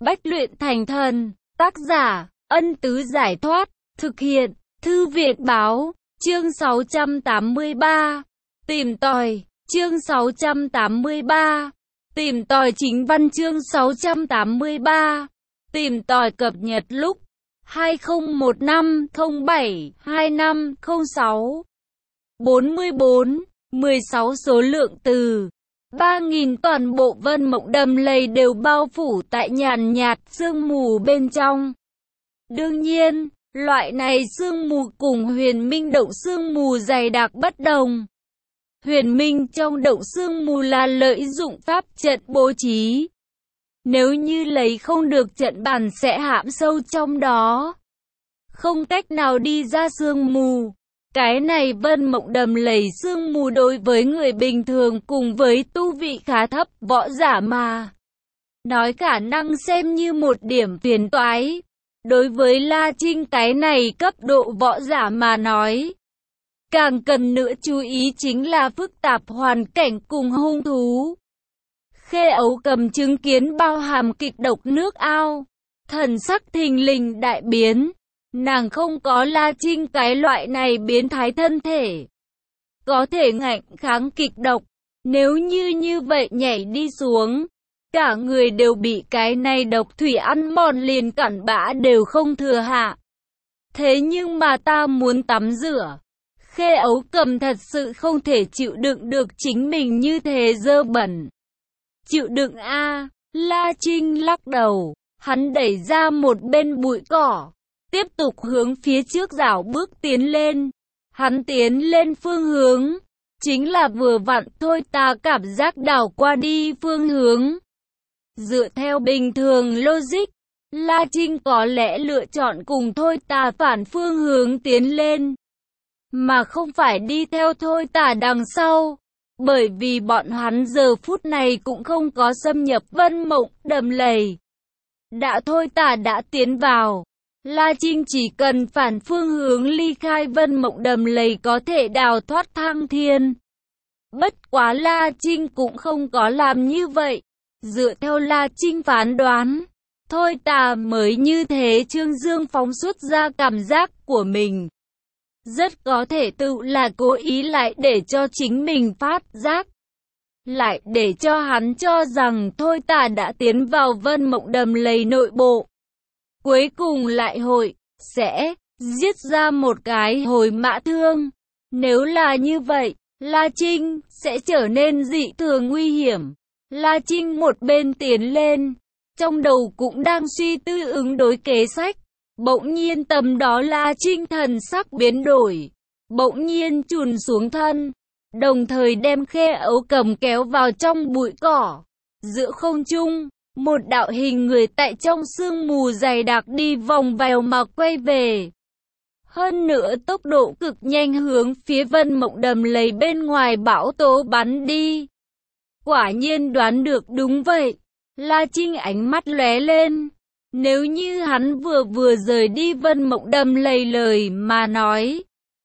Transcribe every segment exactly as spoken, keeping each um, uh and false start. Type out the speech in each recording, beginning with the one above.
Bách luyện thành thần. Tác giả, Ân Tứ Giải Thoát. Thực hiện, Thư Viện Báo. Chương sáu trăm tám mươi ba. Tìm tòi. Chương sáu trăm tám mươi ba. Tìm tòi chính văn. Chương sáu trăm tám mươi ba. Tìm tòi cập nhật lúc hai không một năm không bảy hai năm không sáu. bốn mươi bốn, mười sáu số lượng từ. ba nghìn toàn bộ Vân Mộng Đầm Lầy đều bao phủ tại nhàn nhạt sương mù bên trong. Đương nhiên, loại này sương mù cùng huyền minh động sương mù dày đặc bất đồng. Huyền minh trong động sương mù là lợi dụng pháp trận bố trí. Nếu như lấy không được trận bàn sẽ hãm sâu trong đó, không cách nào đi ra sương mù. Cái này Vân Mộng Đầm Lầy sương mù đối với người bình thường cùng với tu vị khá thấp võ giả mà nói khả năng xem như một điểm phiền toái. Đối với La Trinh cái này cấp độ võ giả mà nói, càng cần nữa chú ý chính là phức tạp hoàn cảnh cùng hung thú. Khê Ấu Cầm chứng kiến bao hàm kịch độc nước ao, thần sắc thình lình đại biến. Nàng không có La Trinh cái loại này biến thái thân thể, có thể ngạnh kháng kịch độc. Nếu như như vậy nhảy đi xuống, cả người đều bị cái này độc thủy ăn mòn liền cặn bã đều không thừa hạ. Thế nhưng mà ta muốn tắm rửa. Khê Ấu Cầm thật sự không thể chịu đựng được chính mình như thế dơ bẩn. Chịu đựng a? La Trinh lắc đầu, hắn đẩy ra một bên bụi cỏ, tiếp tục hướng phía trước rảo bước tiến lên. Hắn tiến lên phương hướng, chính là vừa vặn thôi ta cảm giác đảo qua đi phương hướng. Dựa theo bình thường logic, La Trinh có lẽ lựa chọn cùng thôi tà phản phương hướng tiến lên, mà không phải đi theo thôi tà đằng sau. Bởi vì bọn hắn giờ phút này cũng không có xâm nhập Vân Mộng Đầm Lầy. Đã thôi tà đã tiến vào, La Trinh chỉ cần phản phương hướng ly khai Vân Mộng Đầm Lầy có thể đào thoát thăng thiên. Bất quá La Trinh cũng không có làm như vậy. Dựa theo La Trinh phán đoán, thôi tà mới như thế trương dương phóng xuất ra cảm giác của mình. Rất có thể tự là cố ý lại để cho chính mình phát giác, lại để cho hắn cho rằng thôi tà đã tiến vào Vân Mộng Đầm Lầy nội bộ. Cuối cùng lại hội, sẽ giết ra một cái hồi mã thương. Nếu là như vậy, La Trinh sẽ trở nên dị thường nguy hiểm. La Trinh một bên tiến lên, trong đầu cũng đang suy tư ứng đối kế sách. Bỗng nhiên tầm đó La Trinh thần sắc biến đổi, bỗng nhiên chùn xuống thân, đồng thời đem Khê Ấu Cầm kéo vào trong bụi cỏ. Giữa không trung, một đạo hình người tại trong sương mù dày đặc đi vòng vèo mà quay về. Hơn nữa tốc độ cực nhanh hướng phía Vân Mộng Đầm Lầy bên ngoài bão tố bắn đi. Quả nhiên đoán được đúng vậy. La Trinh ánh mắt lóe lên. Nếu như hắn vừa vừa rời đi Vân Mộng Đầm Lầy lời mà nói,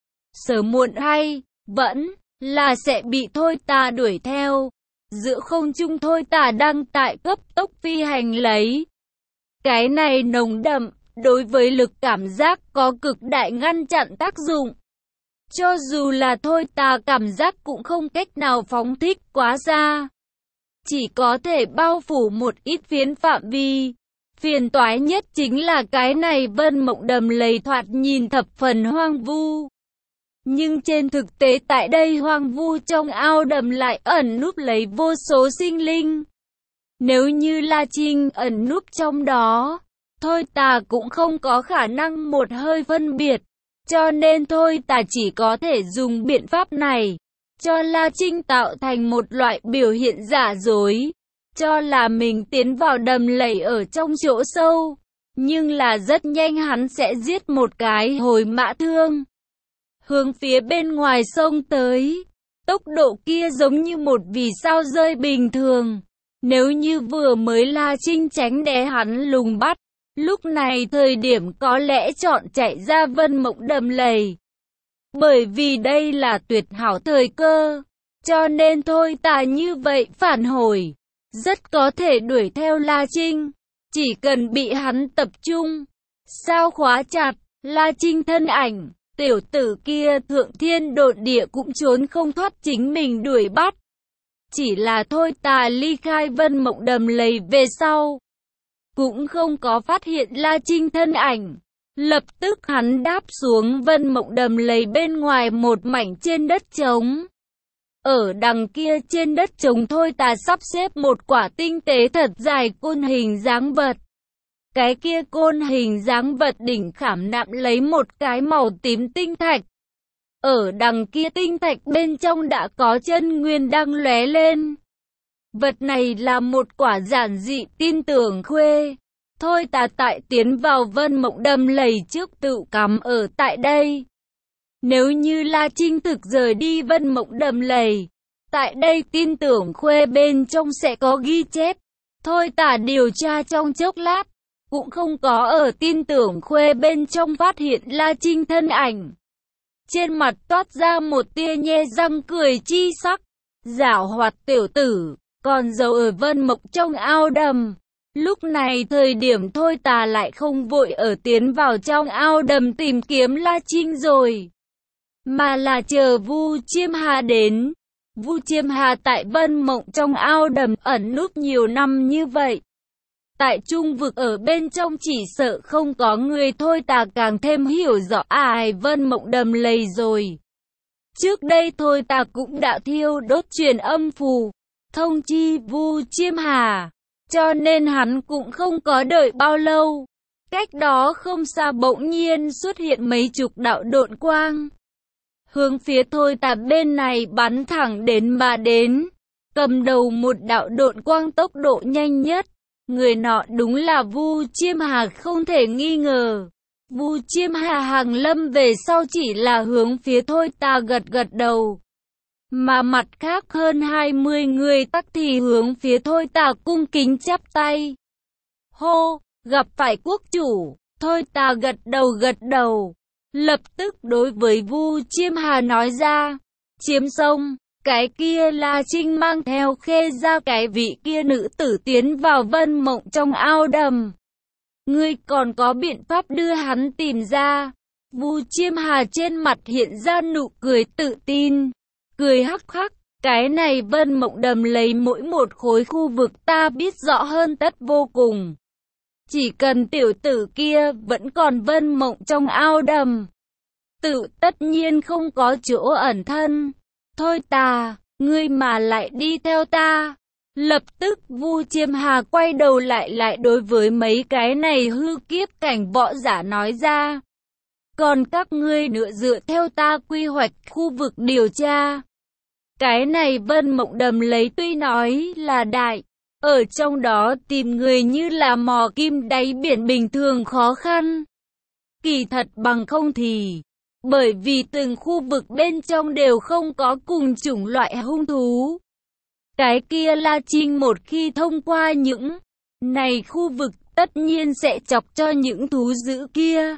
sớm muộn hay vẫn là sẽ bị thôi tà đuổi theo. Giữa không trung thôi tà đang tại cấp tốc phi hành lấy. Cái này nồng đậm, đối với lực cảm giác có cực đại ngăn chặn tác dụng. Cho dù là thôi tà cảm giác cũng không cách nào phóng thích quá xa, chỉ có thể bao phủ một ít phiến phạm vi. Phiền toái nhất chính là cái này Vân Mộng Đầm Lầy thoạt nhìn thập phần hoang vu. Nhưng trên thực tế tại đây hoang vu trong ao đầm lại ẩn núp lấy vô số sinh linh. Nếu như La Trinh ẩn núp trong đó, thôi tà cũng không có khả năng một hơi phân biệt. Cho nên thôi tà chỉ có thể dùng biện pháp này, cho La Trinh tạo thành một loại biểu hiện giả dối, cho là mình tiến vào đầm lầy ở trong chỗ sâu. Nhưng là rất nhanh hắn sẽ giết một cái hồi mã thương, hướng phía bên ngoài sông tới. Tốc độ kia giống như một vì sao rơi bình thường. Nếu như vừa mới La Trinh tránh để hắn lùng bắt, lúc này thời điểm có lẽ chọn chạy ra Vân Mộng Đầm Lầy. Bởi vì đây là tuyệt hảo thời cơ, cho nên thôi tà như vậy phản hồi, rất có thể đuổi theo La Trinh. Chỉ cần bị hắn tập trung, sao khóa chặt, La Trinh thân ảnh, tiểu tử kia thượng thiên độn địa cũng trốn không thoát chính mình đuổi bắt. Chỉ là thôi tà ly khai Vân Mộng Đầm Lầy về sau, cũng không có phát hiện La Trinh thân ảnh. Lập tức hắn đáp xuống Vân Mộng Đầm Lầy bên ngoài một mảnh trên đất trống. Ở đằng kia trên đất trống thôi tà sắp xếp một quả tinh tế thật dài côn hình dáng vật. Cái kia côn hình dáng vật đỉnh khảm nạm lấy một cái màu tím tinh thạch. Ở đằng kia tinh thạch bên trong đã có chân nguyên đang lóe lên. Vật này là một quả giản dị tin tưởng khuê. Thôi tà tại tiến vào Vân Mộng Đầm Lầy trước tự cắm ở tại đây. Nếu như La Trinh thực rời đi Vân Mộng Đầm Lầy, tại đây tin tưởng khuê bên trong sẽ có ghi chép. Thôi tà điều tra trong chốc lát, cũng không có ở tin tưởng khuê bên trong phát hiện La Trinh thân ảnh. Trên mặt toát ra một tia nhe răng cười chi sắc. Giảo hoạt tiểu tử, còn giấu ở Vân Mộng trong ao đầm. Lúc này thời điểm thôi tà lại không vội ở tiến vào trong ao đầm tìm kiếm La Trinh rồi, mà là chờ Vu Chiêm Hà đến. Vu Chiêm Hà tại Vân Mộng trong ao đầm ẩn núp nhiều năm như vậy. Tại trung vực ở bên trong chỉ sợ không có người, thôi tà càng thêm hiểu rõ ai Vân Mộng Đầm Lầy rồi. Trước đây thôi tà cũng đã thiêu đốt truyền âm phù, thông chi Vu Chiêm Hà. Cho nên hắn cũng không có đợi bao lâu. Cách đó không xa bỗng nhiên xuất hiện mấy chục đạo độn quang. Hướng phía thôi tà bên này bắn thẳng đến mà đến. Cầm đầu một đạo độn quang tốc độ nhanh nhất. Người nọ đúng là Vu Chiêm Hà không thể nghi ngờ. Vu Chiêm Hà hàng lâm về sau chỉ là hướng phía thôi tà gật gật đầu. Mà mặt khác hơn hai mươi người tắc thì hướng phía thôi tà cung kính chắp tay. Hô, gặp phải quốc chủ, thôi tà gật đầu gật đầu. Lập tức đối với Vu Chiêm Hà nói ra, chiếm sông, cái kia La Trinh mang theo khê ra cái vị kia nữ tử tiến vào Vân Mộng trong ao đầm. Ngươi còn có biện pháp đưa hắn tìm ra. Vu Chiêm Hà trên mặt hiện ra nụ cười tự tin. Cười hắc hắc, cái này Vân Mộng Đầm Lầy mỗi một khối khu vực ta biết rõ hơn tất vô cùng. Chỉ cần tiểu tử kia vẫn còn Vân Mộng trong ao đầm, tự tất nhiên không có chỗ ẩn thân. Thôi tà, ngươi mà lại đi theo ta. Lập tức Vu Chiêm Hà quay đầu lại lại đối với mấy cái này hư kiếp cảnh võ giả nói ra. Còn các ngươi nữa dựa theo ta quy hoạch khu vực điều tra. Cái này Vân Mộng Đầm Lầy tuy nói là đại, ở trong đó tìm người như là mò kim đáy biển bình thường khó khăn. Kỳ thật bằng không thì, bởi vì từng khu vực bên trong đều không có cùng chủng loại hung thú. Cái kia La Trinh một khi thông qua những này khu vực tất nhiên sẽ chọc cho những thú dữ kia.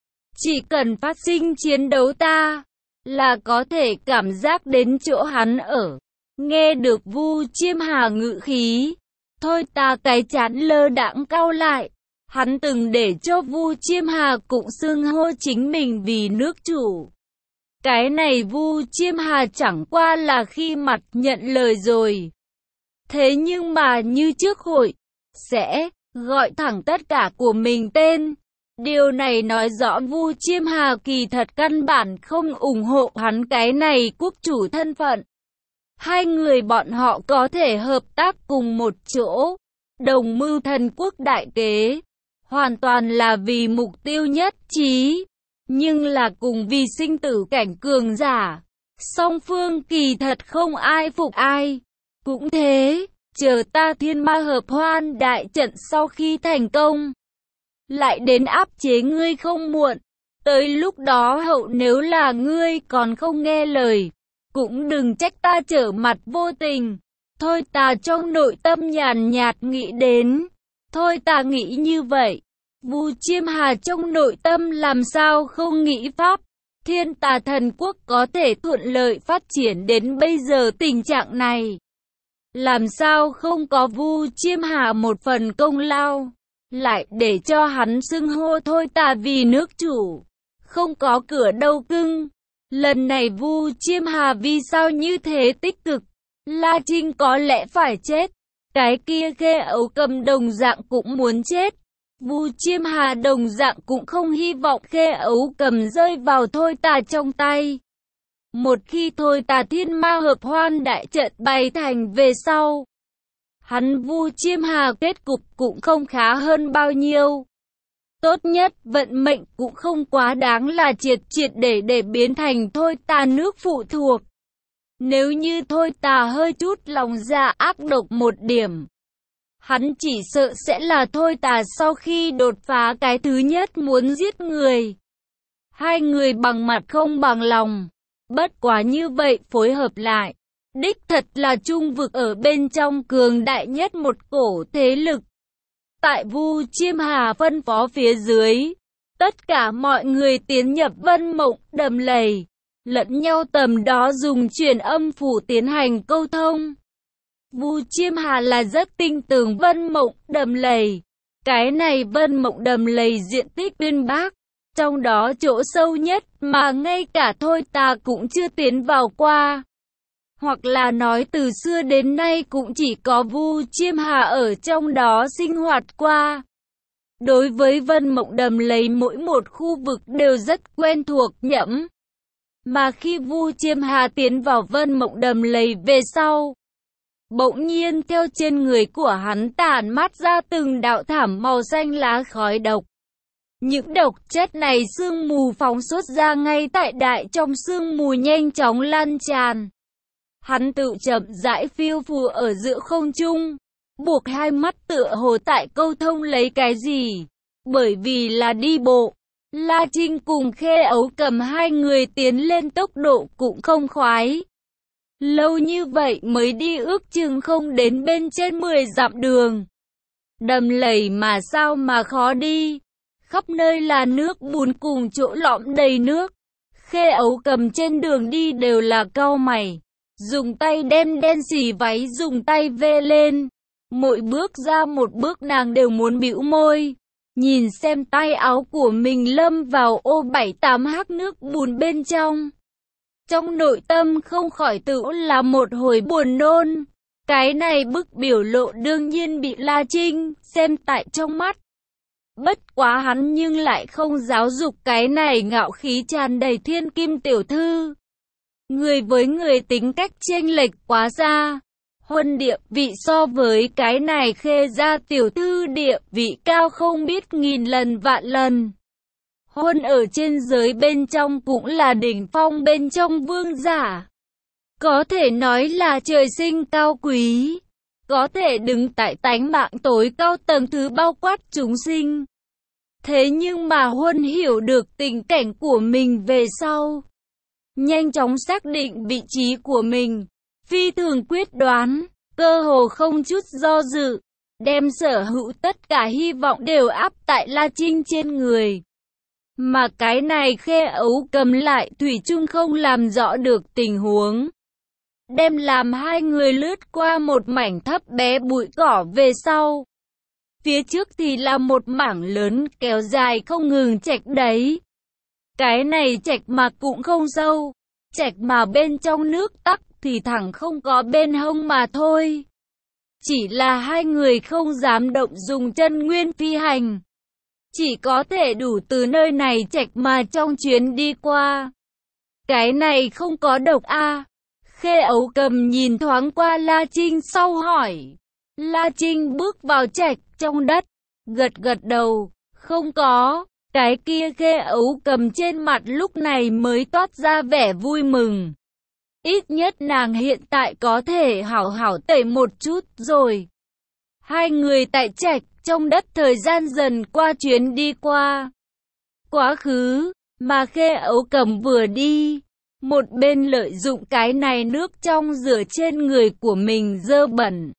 Chỉ cần phát sinh chiến đấu ta là có thể cảm giác đến chỗ hắn ở. Nghe được Vu Chiêm Hà ngữ khí, thôi ta cái chán lơ đãng cau lại. Hắn từng để cho Vu Chiêm Hà cũng xưng hô chính mình vì nước chủ. Cái này Vu Chiêm Hà chẳng qua là khi mặt nhận lời rồi. Thế nhưng mà như trước hội, sẽ gọi thẳng tất cả của mình tên. Điều này nói rõ Vu Chiêm Hà kỳ thật căn bản không ủng hộ hắn cái này quốc chủ thân phận. Hai người bọn họ có thể hợp tác cùng một chỗ, đồng mưu thần quốc đại kế, hoàn toàn là vì mục tiêu nhất trí, nhưng là cùng vì sinh tử cảnh cường giả. Song phương kỳ thật không ai phục ai. Cũng thế, chờ ta thiên ma hợp hoan đại trận sau khi thành công, lại đến áp chế ngươi không muộn. Tới lúc đó hậu nếu là ngươi còn không nghe lời, cũng đừng trách ta trở mặt vô tình. Thôi ta trong nội tâm nhàn nhạt nghĩ đến. Thôi ta nghĩ như vậy. Vu Chiêm Hà trong nội tâm làm sao không nghĩ pháp. Thiên Tà Thần Quốc có thể thuận lợi phát triển đến bây giờ tình trạng này. Làm sao không có Vu Chiêm Hà một phần công lao. lại để cho hắn xưng hô thôi ta vì nước chủ. Không có cửa đâu cưng. Lần này Vu Chiêm Hà vì sao như thế tích cực? La Trinh có lẽ phải chết. Cái kia Khê Ấu Cầm đồng dạng cũng muốn chết. Vu Chiêm Hà đồng dạng cũng không hy vọng Khê Ấu Cầm rơi vào thôi tà trong tay. Một khi thôi tà thiên ma hợp hoan đại trận bày thành về sau, hắn Vu Chiêm Hà kết cục cũng không khá hơn bao nhiêu. Tốt nhất vận mệnh cũng không quá đáng là triệt triệt để để biến thành thôi tà nước phụ thuộc. Nếu như thôi tà hơi chút lòng dạ ác độc một điểm, hắn chỉ sợ sẽ là thôi tà sau khi đột phá cái thứ nhất muốn giết người. Hai người bằng mặt không bằng lòng. Bất quá như vậy phối hợp lại, đích thật là trung vực ở bên trong cường đại nhất một cổ thế lực. Tại Vu Chiêm Hà phân phó phía dưới, tất cả mọi người tiến nhập Vân Mộng Đầm Lầy, lẫn nhau tầm đó dùng truyền âm phủ tiến hành câu thông. Vu Chiêm Hà là rất tin tưởng Vân Mộng Đầm Lầy. Cái này Vân Mộng Đầm Lầy diện tích uyên bác, trong đó chỗ sâu nhất mà ngay cả thôi ta cũng chưa tiến vào qua. Hoặc là nói từ xưa đến nay cũng chỉ có Vu Chiêm Hà ở trong đó sinh hoạt qua. Đối với Vân Mộng Đầm Lầy mỗi một khu vực đều rất quen thuộc nhẫm. Mà khi Vu Chiêm Hà tiến vào Vân Mộng Đầm Lầy về sau, bỗng nhiên theo trên người của hắn tản mát ra từng đạo thảm màu xanh lá khói độc. Những độc chất này sương mù phóng xuất ra ngay tại đại trong sương mù nhanh chóng lan tràn. Hắn tự chậm rãi phiêu phù ở giữa không trung, buộc hai mắt tựa hồ tại câu thông lấy cái gì. Bởi vì là đi bộ, La Trinh cùng Khê Ấu Cầm hai người tiến lên tốc độ cũng không khoái. Lâu như vậy mới đi ước chừng không đến bên trên mười dặm đường. Đầm lầy mà sao mà khó đi. Khắp nơi là nước bùn cùng chỗ lõm đầy nước. Khê Ấu Cầm trên đường đi đều là cau mày, dùng tay đem đen xì váy dùng tay vê lên. Mỗi bước ra một bước nàng đều muốn bĩu môi, nhìn xem tay áo của mình lâm vào ô bảy tám hắc nước bùn bên trong. Trong nội tâm không khỏi tự là một hồi buồn nôn. Cái này bức biểu lộ đương nhiên bị La Trinh xem tại trong mắt. Bất quá hắn nhưng lại không giáo dục cái này ngạo khí tràn đầy thiên kim tiểu thư. Người với người tính cách chênh lệch quá xa. Huân địa vị so với cái này Khê gia tiểu thư địa vị cao không biết nghìn lần vạn lần. Huân ở trên giới bên trong cũng là đỉnh phong bên trong vương giả. Có thể nói là trời sinh cao quý. Có thể đứng tại tánh mạng tối cao tầng thứ bao quát chúng sinh. Thế nhưng mà Huân hiểu được tình cảnh của mình về sau, nhanh chóng xác định vị trí của mình, phi thường quyết đoán, cơ hồ không chút do dự, đem sở hữu tất cả hy vọng đều áp tại La Trinh trên người. Mà cái này Khê Ấu Cầm lại thủy chung không làm rõ được tình huống. Đem làm hai người lướt qua một mảnh thấp bé bụi cỏ về sau. Phía trước thì là một mảng lớn kéo dài không ngừng trạch đấy. Cái này trạch mà cũng không sâu, trạch mà bên trong nước tắc thì thẳng không có bên hông mà thôi. Chỉ là hai người không dám động dùng chân nguyên phi hành. Chỉ có thể đủ từ nơi này trạch mà trong chuyến đi qua. Cái này không có độc a à? Khê Ấu Cầm nhìn thoáng qua La Trinh sau hỏi. La Trinh bước vào trạch trong đất, gật gật đầu, không có. Cái kia Khê Ấu Cầm trên mặt lúc này mới toát ra vẻ vui mừng. Ít nhất nàng hiện tại có thể hảo hảo tẩy một chút rồi. Hai người tại trạch trong đất thời gian dần qua chuyến đi qua quá khứ, mà Khê Ấu Cầm vừa đi, một bên lợi dụng cái này nước trong rửa trên người của mình dơ bẩn.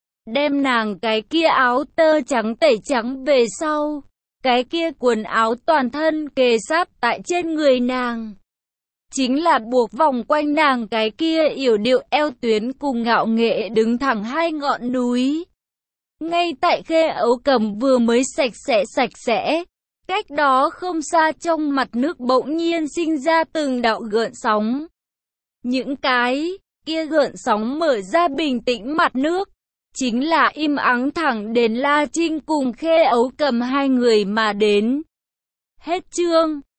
Đem nàng cái kia áo tơ trắng tẩy trắng về sau, cái kia quần áo toàn thân kề sát tại trên người nàng. Chính là buộc vòng quanh nàng cái kia yểu điệu eo tuyến cùng ngạo nghệ đứng thẳng hai ngọn núi. Ngay tại khe ấu cầm vừa mới sạch sẽ sạch sẽ, cách đó không xa trong mặt nước bỗng nhiên sinh ra từng đạo gợn sóng. Những cái kia gợn sóng mở ra bình tĩnh mặt nước, chính là im ắng thẳng đến La Trinh cùng khe ấu cầm hai người mà đến. Hết chương.